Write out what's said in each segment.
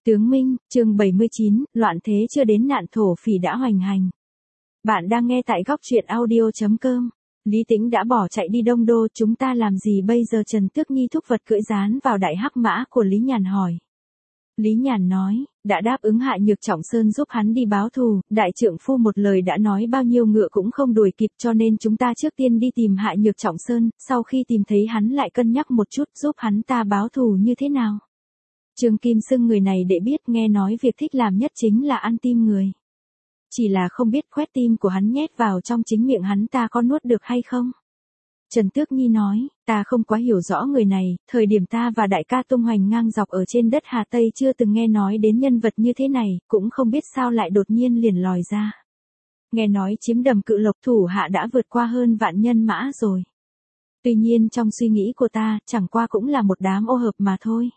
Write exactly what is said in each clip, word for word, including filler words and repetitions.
Tướng Minh, chương bảy mươi chín, loạn thế chưa đến nạn thổ phỉ đã hoành hành. Bạn đang nghe tại góc truyện audio chấm com. Lý Tĩnh đã bỏ chạy đi Đông Đô, chúng ta làm gì bây giờ? Trần Tước Nhi thúc vật cưỡi dán vào đại hắc mã của Lý Nhàn hỏi. Lý Nhàn nói, đã đáp ứng Hạ Nhược Trọng Sơn giúp hắn đi báo thù, đại trượng phu một lời đã nói bao nhiêu ngựa cũng không đuổi kịp, cho nên chúng ta trước tiên đi tìm Hạ Nhược Trọng Sơn, sau khi tìm thấy hắn lại cân nhắc một chút giúp hắn ta báo thù như thế nào. Trương Kim xưng người này để biết, nghe nói việc thích làm nhất chính là ăn tim người. Chỉ là không biết khoét tim của hắn nhét vào trong chính miệng hắn ta có nuốt được hay không. Trần Tước Nhi nói, ta không quá hiểu rõ người này, thời điểm ta và đại ca tung hoành ngang dọc ở trên đất Hà Tây chưa từng nghe nói đến nhân vật như thế này, cũng không biết sao lại đột nhiên liền lòi ra. Nghe nói chiếm đầm Cự Lộc thủ hạ đã vượt qua hơn vạn nhân mã rồi. Tuy nhiên trong suy nghĩ của ta, chẳng qua cũng là một đám ô hợp mà thôi.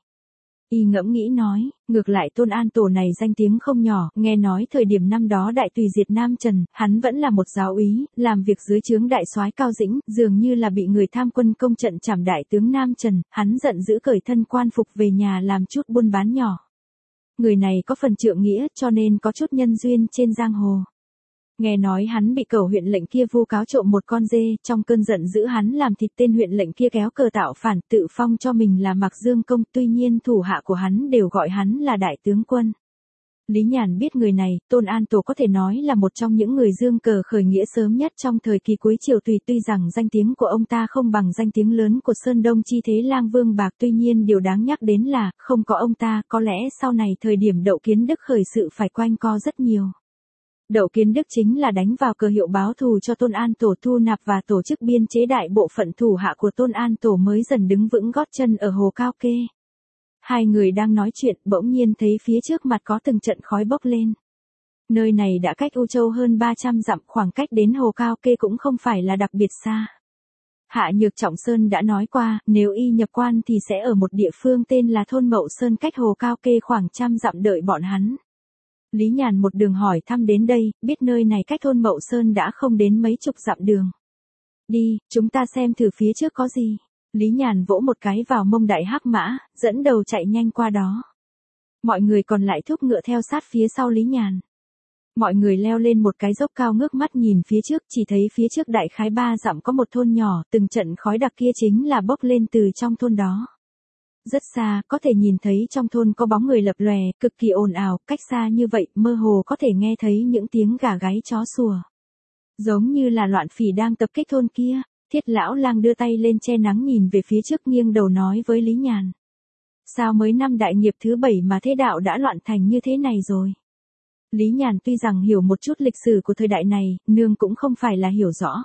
Y ngẫm nghĩ nói, ngược lại Tôn An Tổ này danh tiếng không nhỏ, nghe nói thời điểm năm đó đại tùy diệt Nam Trần, hắn vẫn là một giáo úy, làm việc dưới trướng đại soái Cao Dĩnh, dường như là bị người tham quân công trận trảm đại tướng Nam Trần, hắn giận dữ cởi thân quan phục về nhà làm chút buôn bán nhỏ. Người này có phần trượng nghĩa cho nên có chút nhân duyên trên giang hồ. Nghe nói hắn bị cẩu huyện lệnh kia vu cáo trộm một con dê, trong cơn giận dữ hắn làm thịt tên huyện lệnh kia kéo cờ tạo phản, tự phong cho mình là Mạc Dương Công, tuy nhiên thủ hạ của hắn đều gọi hắn là đại tướng quân. Lý Nhàn biết người này, Tôn An Tổ có thể nói là một trong những người dương cờ khởi nghĩa sớm nhất trong thời kỳ cuối triều Tùy, tuy rằng danh tiếng của ông ta không bằng danh tiếng lớn của Sơn Đông chi thế Lang Vương Bạc, tuy nhiên điều đáng nhắc đến là, không có ông ta, có lẽ sau này thời điểm Đậu Kiến Đức khởi sự phải quanh co rất nhiều. Đậu Kiến Đức chính là đánh vào cờ hiệu báo thù cho Tôn An Tổ, thu nạp và tổ chức biên chế đại bộ phận thủ hạ của Tôn An Tổ mới dần đứng vững gót chân ở Hồ Cao Kê. Hai người đang nói chuyện, bỗng nhiên thấy phía trước mặt có từng trận khói bốc lên. Nơi này đã cách U Châu hơn ba trăm dặm, khoảng cách đến Hồ Cao Kê cũng không phải là đặc biệt xa. Hạ Nhược Trọng Sơn đã nói qua, nếu y nhập quan thì sẽ ở một địa phương tên là thôn Mậu Sơn cách Hồ Cao Kê khoảng trăm dặm đợi bọn hắn. Lý Nhàn một đường hỏi thăm đến đây, biết nơi này cách thôn Mậu Sơn đã không đến mấy chục dặm đường. Đi, chúng ta xem thử phía trước có gì. Lý Nhàn vỗ một cái vào mông đại hắc mã, dẫn đầu chạy nhanh qua đó. Mọi người còn lại thúc ngựa theo sát phía sau Lý Nhàn. Mọi người leo lên một cái dốc cao ngước mắt nhìn phía trước, chỉ thấy phía trước đại khái ba dặm có một thôn nhỏ, từng trận khói đặc kia chính là bốc lên từ trong thôn đó. Rất xa, có thể nhìn thấy trong thôn có bóng người lập lòe, cực kỳ ồn ào, cách xa như vậy, mơ hồ có thể nghe thấy những tiếng gà gáy chó sủa. Giống như là loạn phỉ đang tập kích thôn kia. Thiết Lão Lang đưa tay lên che nắng nhìn về phía trước, nghiêng đầu nói với Lý Nhàn. Sao mới năm đại nghiệp thứ bảy mà thế đạo đã loạn thành như thế này rồi? Lý Nhàn tuy rằng hiểu một chút lịch sử của thời đại này, nương cũng không phải là hiểu rõ.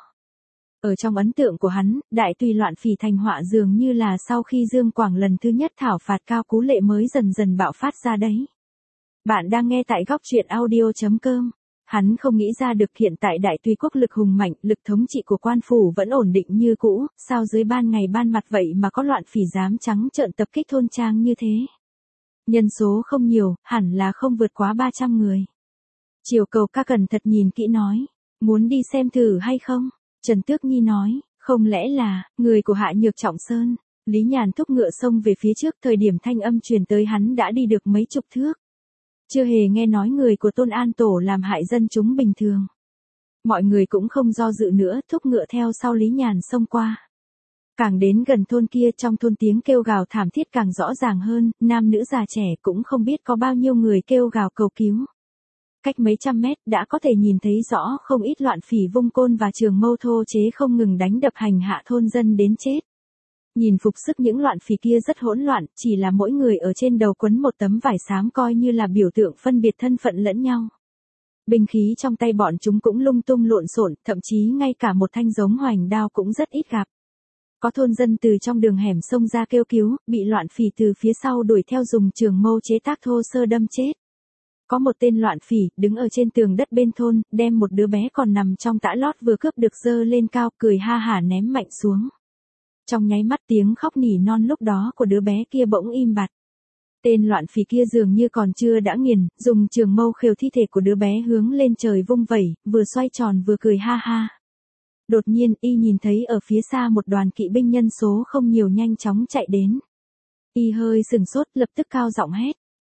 Ở trong ấn tượng của hắn, đại tùy loạn phỉ thành họa dường như là sau khi Dương Quảng lần thứ nhất thảo phạt Cao Cú Lệ mới dần dần bạo phát ra đấy. Bạn đang nghe tại góc truyện audio chấm com. Hắn không nghĩ ra được hiện tại đại tùy quốc lực hùng mạnh, lực thống trị của quan phủ vẫn ổn định như cũ, sao dưới ban ngày ban mặt vậy mà có loạn phỉ dám trắng trợn tập kích thôn trang như thế. Nhân số không nhiều, hẳn là không vượt quá ba trăm người. Triều Cầu ca cẩn thận nhìn kỹ nói, muốn đi xem thử hay không? Trần Tước Nhi nói, không lẽ là, người của Hạ Nhược Trọng Sơn. Lý Nhàn thúc ngựa xông về phía trước, thời điểm thanh âm truyền tới hắn đã đi được mấy chục thước. Chưa hề nghe nói người của Tôn An Tổ làm hại dân chúng bình thường. Mọi người cũng không do dự nữa, thúc ngựa theo sau Lý Nhàn xông qua. Càng đến gần thôn kia, trong thôn tiếng kêu gào thảm thiết càng rõ ràng hơn, nam nữ già trẻ cũng không biết có bao nhiêu người kêu gào cầu cứu. Cách mấy trăm mét đã có thể nhìn thấy rõ không ít loạn phỉ vung côn và trường mâu thô chế không ngừng đánh đập hành hạ thôn dân đến chết. Nhìn phục sức những loạn phỉ kia rất hỗn loạn, chỉ là mỗi người ở trên đầu quấn một tấm vải xám coi như là biểu tượng phân biệt thân phận lẫn nhau. Binh khí trong tay bọn chúng cũng lung tung lộn xộn, thậm chí ngay cả một thanh giống hoành đao cũng rất ít gặp. Có thôn dân từ trong đường hẻm xông ra kêu cứu, bị loạn phỉ từ phía sau đuổi theo dùng trường mâu chế tác thô sơ đâm chết. Có một tên loạn phỉ, đứng ở trên tường đất bên thôn, đem một đứa bé còn nằm trong tã lót vừa cướp được giơ lên cao, cười ha hả ném mạnh xuống. Trong nháy mắt tiếng khóc nỉ non lúc đó của đứa bé kia bỗng im bặt. Tên loạn phỉ kia dường như còn chưa đã nghiền, dùng trường mâu khều thi thể của đứa bé hướng lên trời vung vẩy, vừa xoay tròn vừa cười ha ha. Đột nhiên y nhìn thấy ở phía xa một đoàn kỵ binh nhân số không nhiều nhanh chóng chạy đến. Y hơi sừng sốt, lập tức cao giọng hét.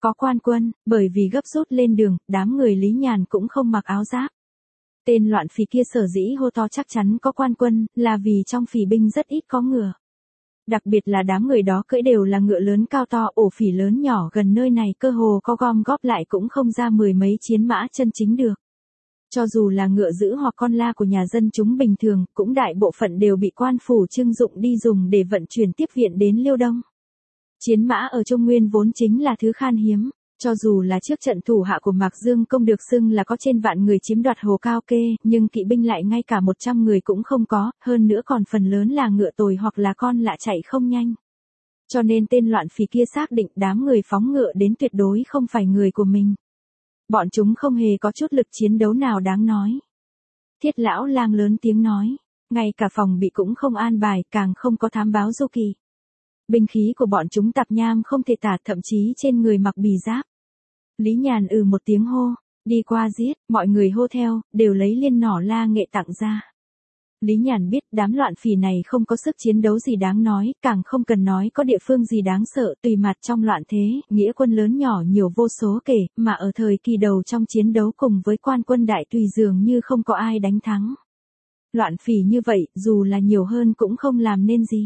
Có quan quân, bởi vì gấp rút lên đường, đám người Lý Nhàn cũng không mặc áo giáp. Tên loạn phỉ kia sở dĩ hô to chắc chắn có quan quân, là vì trong phỉ binh rất ít có ngựa. Đặc biệt là đám người đó cưỡi đều là ngựa lớn cao to, ổ phỉ lớn nhỏ gần nơi này cơ hồ có gom góp lại cũng không ra mười mấy chiến mã chân chính được. Cho dù là ngựa giữ hoặc con la của nhà dân chúng bình thường, cũng đại bộ phận đều bị quan phủ trưng dụng đi dùng để vận chuyển tiếp viện đến Liêu Đông. Chiến mã ở Trung Nguyên vốn chính là thứ khan hiếm, cho dù là trước trận thủ hạ của Mạc Dương Công được xưng là có trên vạn người chiếm đoạt Hồ Cao Kê, nhưng kỵ binh lại ngay cả một trăm người cũng không có, hơn nữa còn phần lớn là ngựa tồi hoặc là con lạ chạy không nhanh. Cho nên tên loạn phỉ kia xác định đám người phóng ngựa đến tuyệt đối không phải người của mình. Bọn chúng không hề có chút lực chiến đấu nào đáng nói. Thiết lão lang lớn tiếng nói, ngay cả phòng bị cũng không an bài, càng không có thám báo du kỳ. Binh khí của bọn chúng tạp nham không thể tả, thậm chí trên người mặc bì giáp. Lý Nhàn ừ một tiếng hô, đi qua giết, mọi người hô theo, đều lấy liên nỏ la nghệ tặng ra. Lý Nhàn biết đám loạn phỉ này không có sức chiến đấu gì đáng nói, càng không cần nói có địa phương gì đáng sợ, tùy mặt trong loạn thế, nghĩa quân lớn nhỏ nhiều vô số kể, mà ở thời kỳ đầu trong chiến đấu cùng với quan quân đại tùy dường như không có ai đánh thắng. Loạn phỉ như vậy, dù là nhiều hơn cũng không làm nên gì.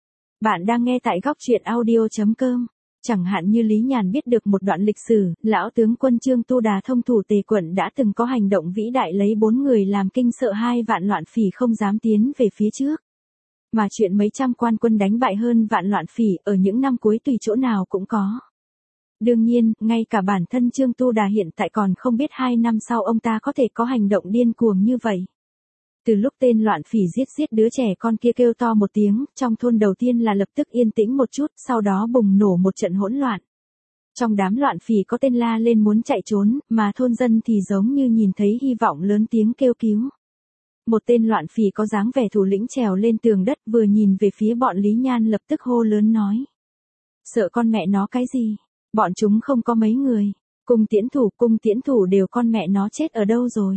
Bạn đang nghe tại góc truyện audio chấm com. Chẳng hạn như Lý Nhàn biết được một đoạn lịch sử, lão tướng quân Trương Tu Đà thông thủ Tề quận đã từng có hành động vĩ đại lấy bốn người làm kinh sợ hai vạn loạn phỉ không dám tiến về phía trước. Mà chuyện mấy trăm quan quân đánh bại hơn vạn loạn phỉ ở những năm cuối tùy chỗ nào cũng có. Đương nhiên, ngay cả bản thân Trương Tu Đà hiện tại còn không biết hai năm sau ông ta có thể có hành động điên cuồng như vậy. Từ lúc tên loạn phỉ giết giết đứa trẻ con kia kêu to một tiếng, trong thôn đầu tiên là lập tức yên tĩnh một chút, sau đó bùng nổ một trận hỗn loạn. Trong đám loạn phỉ có tên la lên muốn chạy trốn, mà thôn dân thì giống như nhìn thấy hy vọng lớn tiếng kêu cứu. Một tên loạn phỉ có dáng vẻ thủ lĩnh trèo lên tường đất vừa nhìn về phía bọn Lý Nhan lập tức hô lớn nói. Sợ con mẹ nó cái gì? Bọn chúng không có mấy người. Cung tiễn thủ, cung tiễn thủ đều con mẹ nó chết ở đâu rồi?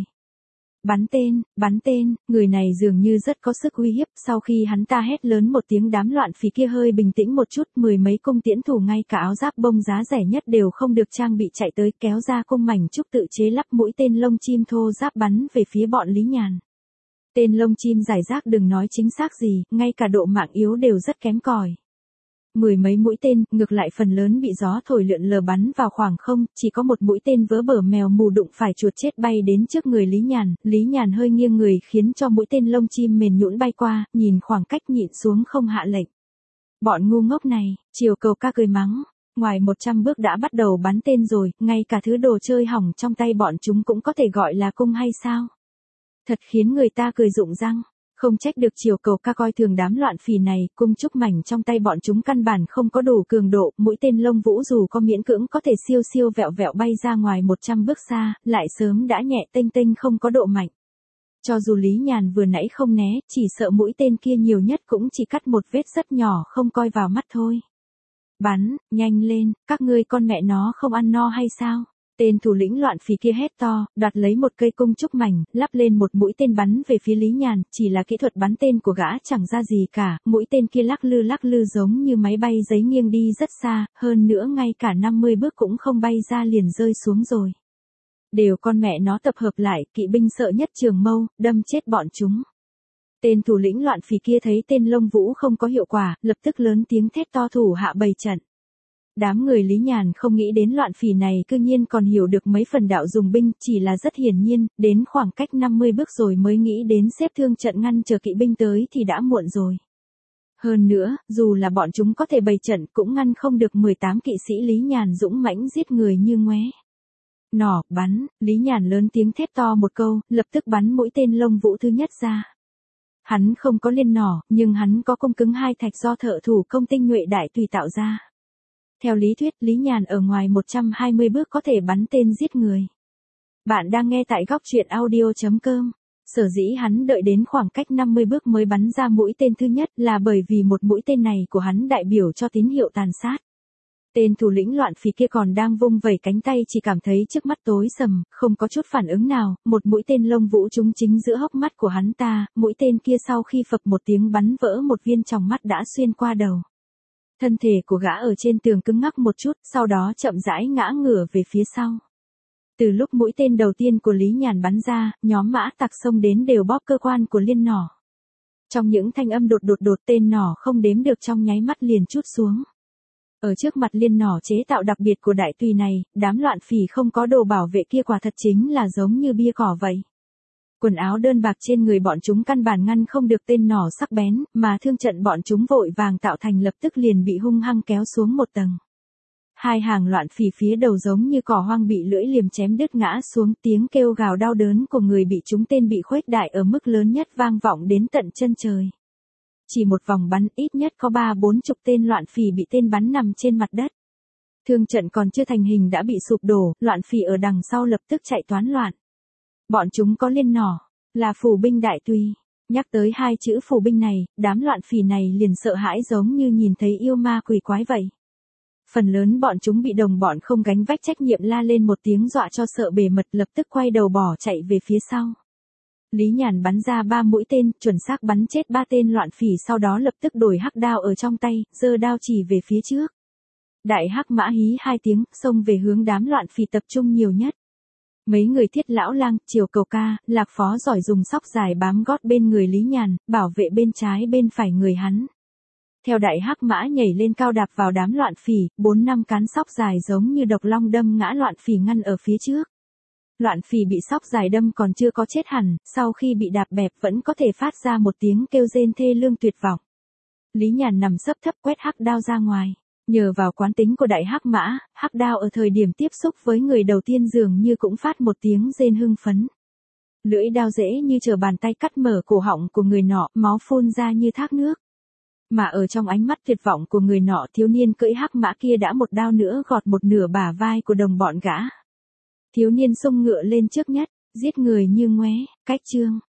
Bắn tên, bắn tên, người này dường như rất có sức uy hiếp, sau khi hắn ta hét lớn một tiếng đám loạn phỉ kia hơi bình tĩnh một chút, mười mấy cung tiễn thủ ngay cả áo giáp bông giá rẻ nhất đều không được trang bị chạy tới kéo ra cung mảnh trúc tự chế lắp mũi tên lông chim thô giáp bắn về phía bọn Lý Nhàn. Tên lông chim giải rác đừng nói chính xác gì, ngay cả độ mạng yếu đều rất kém cỏi. Mười mấy mũi tên, ngược lại phần lớn bị gió thổi lượn lờ bắn vào khoảng không, chỉ có một mũi tên vớ bở mèo mù đụng phải chuột chết bay đến trước người Lý Nhàn, Lý Nhàn hơi nghiêng người khiến cho mũi tên lông chim mềm nhũn bay qua, nhìn khoảng cách nhịn xuống không hạ lệnh. Bọn ngu ngốc này, Triều Cầu Ca cười mắng, ngoài một trăm bước đã bắt đầu bắn tên rồi, ngay cả thứ đồ chơi hỏng trong tay bọn chúng cũng có thể gọi là cung hay sao? Thật khiến người ta cười rụng răng. Không trách được Triều Cầu Ca coi thường đám loạn phỉ này, cung trúc mảnh trong tay bọn chúng căn bản không có đủ cường độ, mũi tên lông vũ dù có miễn cưỡng có thể siêu siêu vẹo vẹo bay ra ngoài một trăm bước xa, lại sớm đã nhẹ tênh tênh không có độ mạnh. Cho dù Lý Nhàn vừa nãy không né, chỉ sợ mũi tên kia nhiều nhất cũng chỉ cắt một vết rất nhỏ không coi vào mắt thôi. Bắn, nhanh lên, các ngươi con mẹ nó không ăn no hay sao? Tên thủ lĩnh loạn phỉ kia hét to, đoạt lấy một cây cung trúc mảnh, lắp lên một mũi tên bắn về phía Lý Nhàn, chỉ là kỹ thuật bắn tên của gã chẳng ra gì cả, mũi tên kia lắc lư lắc lư giống như máy bay giấy nghiêng đi rất xa, hơn nữa ngay cả năm mươi bước cũng không bay ra liền rơi xuống rồi. Đều con mẹ nó tập hợp lại, kỵ binh sợ nhất Trường Mâu, đâm chết bọn chúng. Tên thủ lĩnh loạn phỉ kia thấy tên lông vũ không có hiệu quả, lập tức lớn tiếng thét to thủ hạ bày trận. Đám người Lý Nhàn không nghĩ đến loạn phỉ này cư nhiên còn hiểu được mấy phần đạo dùng binh, chỉ là rất hiển nhiên, đến khoảng cách năm mươi bước rồi mới nghĩ đến xếp thương trận ngăn chờ kỵ binh tới thì đã muộn rồi. Hơn nữa, dù là bọn chúng có thể bày trận cũng ngăn không được mười tám kỵ sĩ Lý Nhàn dũng mãnh giết người như ngoé. Nỏ, bắn, Lý Nhàn lớn tiếng thét to một câu, lập tức bắn mũi tên lông vũ thứ nhất ra. Hắn không có liên nỏ, nhưng hắn có cung cứng hai thạch do thợ thủ công tinh nhuệ đại tùy tạo ra. Theo lý thuyết, Lý Nhàn ở ngoài một trăm hai mươi bước có thể bắn tên giết người. Bạn đang nghe tại góc truyện audio chấm com. Sở dĩ hắn đợi đến khoảng cách năm mươi bước mới bắn ra mũi tên thứ nhất là bởi vì một mũi tên này của hắn đại biểu cho tín hiệu tàn sát. Tên thủ lĩnh loạn phỉ kia còn đang vung vẩy cánh tay chỉ cảm thấy trước mắt tối sầm, không có chút phản ứng nào, một mũi tên lông vũ trúng chính giữa hốc mắt của hắn ta, mũi tên kia sau khi phập một tiếng bắn vỡ một viên tròng mắt đã xuyên qua đầu. Thân thể của gã ở trên tường cứng ngắc một chút, sau đó chậm rãi ngã ngửa về phía sau. Từ lúc mũi tên đầu tiên của Lý Nhàn bắn ra, nhóm mã tặc xông đến đều bóp cơ quan của liên nỏ. Trong những thanh âm đột đột đột tên nỏ không đếm được trong nháy mắt liền trút xuống. Ở trước mặt liên nỏ chế tạo đặc biệt của đại tùy này, đám loạn phỉ không có đồ bảo vệ kia quả thật chính là giống như bia cỏ vậy. Quần áo đơn bạc trên người bọn chúng căn bản ngăn không được tên nỏ sắc bén, mà thương trận bọn chúng vội vàng tạo thành lập tức liền bị hung hăng kéo xuống một tầng. Hai hàng loạn phỉ phía đầu giống như cỏ hoang bị lưỡi liềm chém đứt ngã xuống, tiếng kêu gào đau đớn của người bị trúng tên bị khuếch đại ở mức lớn nhất vang vọng đến tận chân trời. Chỉ một vòng bắn ít nhất có ba bốn chục tên loạn phỉ bị tên bắn nằm trên mặt đất. Thương trận còn chưa thành hình đã bị sụp đổ, loạn phỉ ở đằng sau lập tức chạy toán loạn. Bọn chúng có liên nỏ, là phù binh đại tùy. Nhắc tới hai chữ phù binh này, đám loạn phỉ này liền sợ hãi giống như nhìn thấy yêu ma quỷ quái vậy. Phần lớn bọn chúng bị đồng bọn không gánh vách trách nhiệm la lên một tiếng dọa cho sợ bề mật, lập tức quay đầu bỏ chạy về phía sau. Lý Nhàn bắn ra ba mũi tên, chuẩn xác bắn chết ba tên loạn phỉ, sau đó lập tức đổi hắc đao ở trong tay, giơ đao chỉ về phía trước. Đại hắc mã hí hai tiếng, xông về hướng đám loạn phỉ tập trung nhiều nhất. Mấy người Thiết Lão Lang, Triều Cầu Ca, Lạc Phó giỏi dùng sóc dài bám gót bên người Lý Nhàn, bảo vệ bên trái bên phải người hắn. Theo đại hắc mã nhảy lên cao đạp vào đám loạn phỉ, bốn năm cán sóc dài giống như độc long đâm ngã loạn phỉ ngăn ở phía trước. Loạn phỉ bị sóc dài đâm còn chưa có chết hẳn, sau khi bị đạp bẹp vẫn có thể phát ra một tiếng kêu rên thê lương tuyệt vọng. Lý Nhàn nằm sấp thấp quét hắc đao ra ngoài. Nhờ vào quán tính của đại hắc mã, hắc đao ở thời điểm tiếp xúc với người đầu tiên dường như cũng phát một tiếng rên hưng phấn. Lưỡi đao dễ như trở bàn tay cắt mở cổ họng của người nọ, máu phun ra như thác nước. Mà ở trong ánh mắt tuyệt vọng của người nọ, thiếu niên cưỡi hắc mã kia đã một đao nữa gọt một nửa bả vai của đồng bọn gã. Thiếu niên xông ngựa lên trước nhất, giết người như ngoé, cách chương.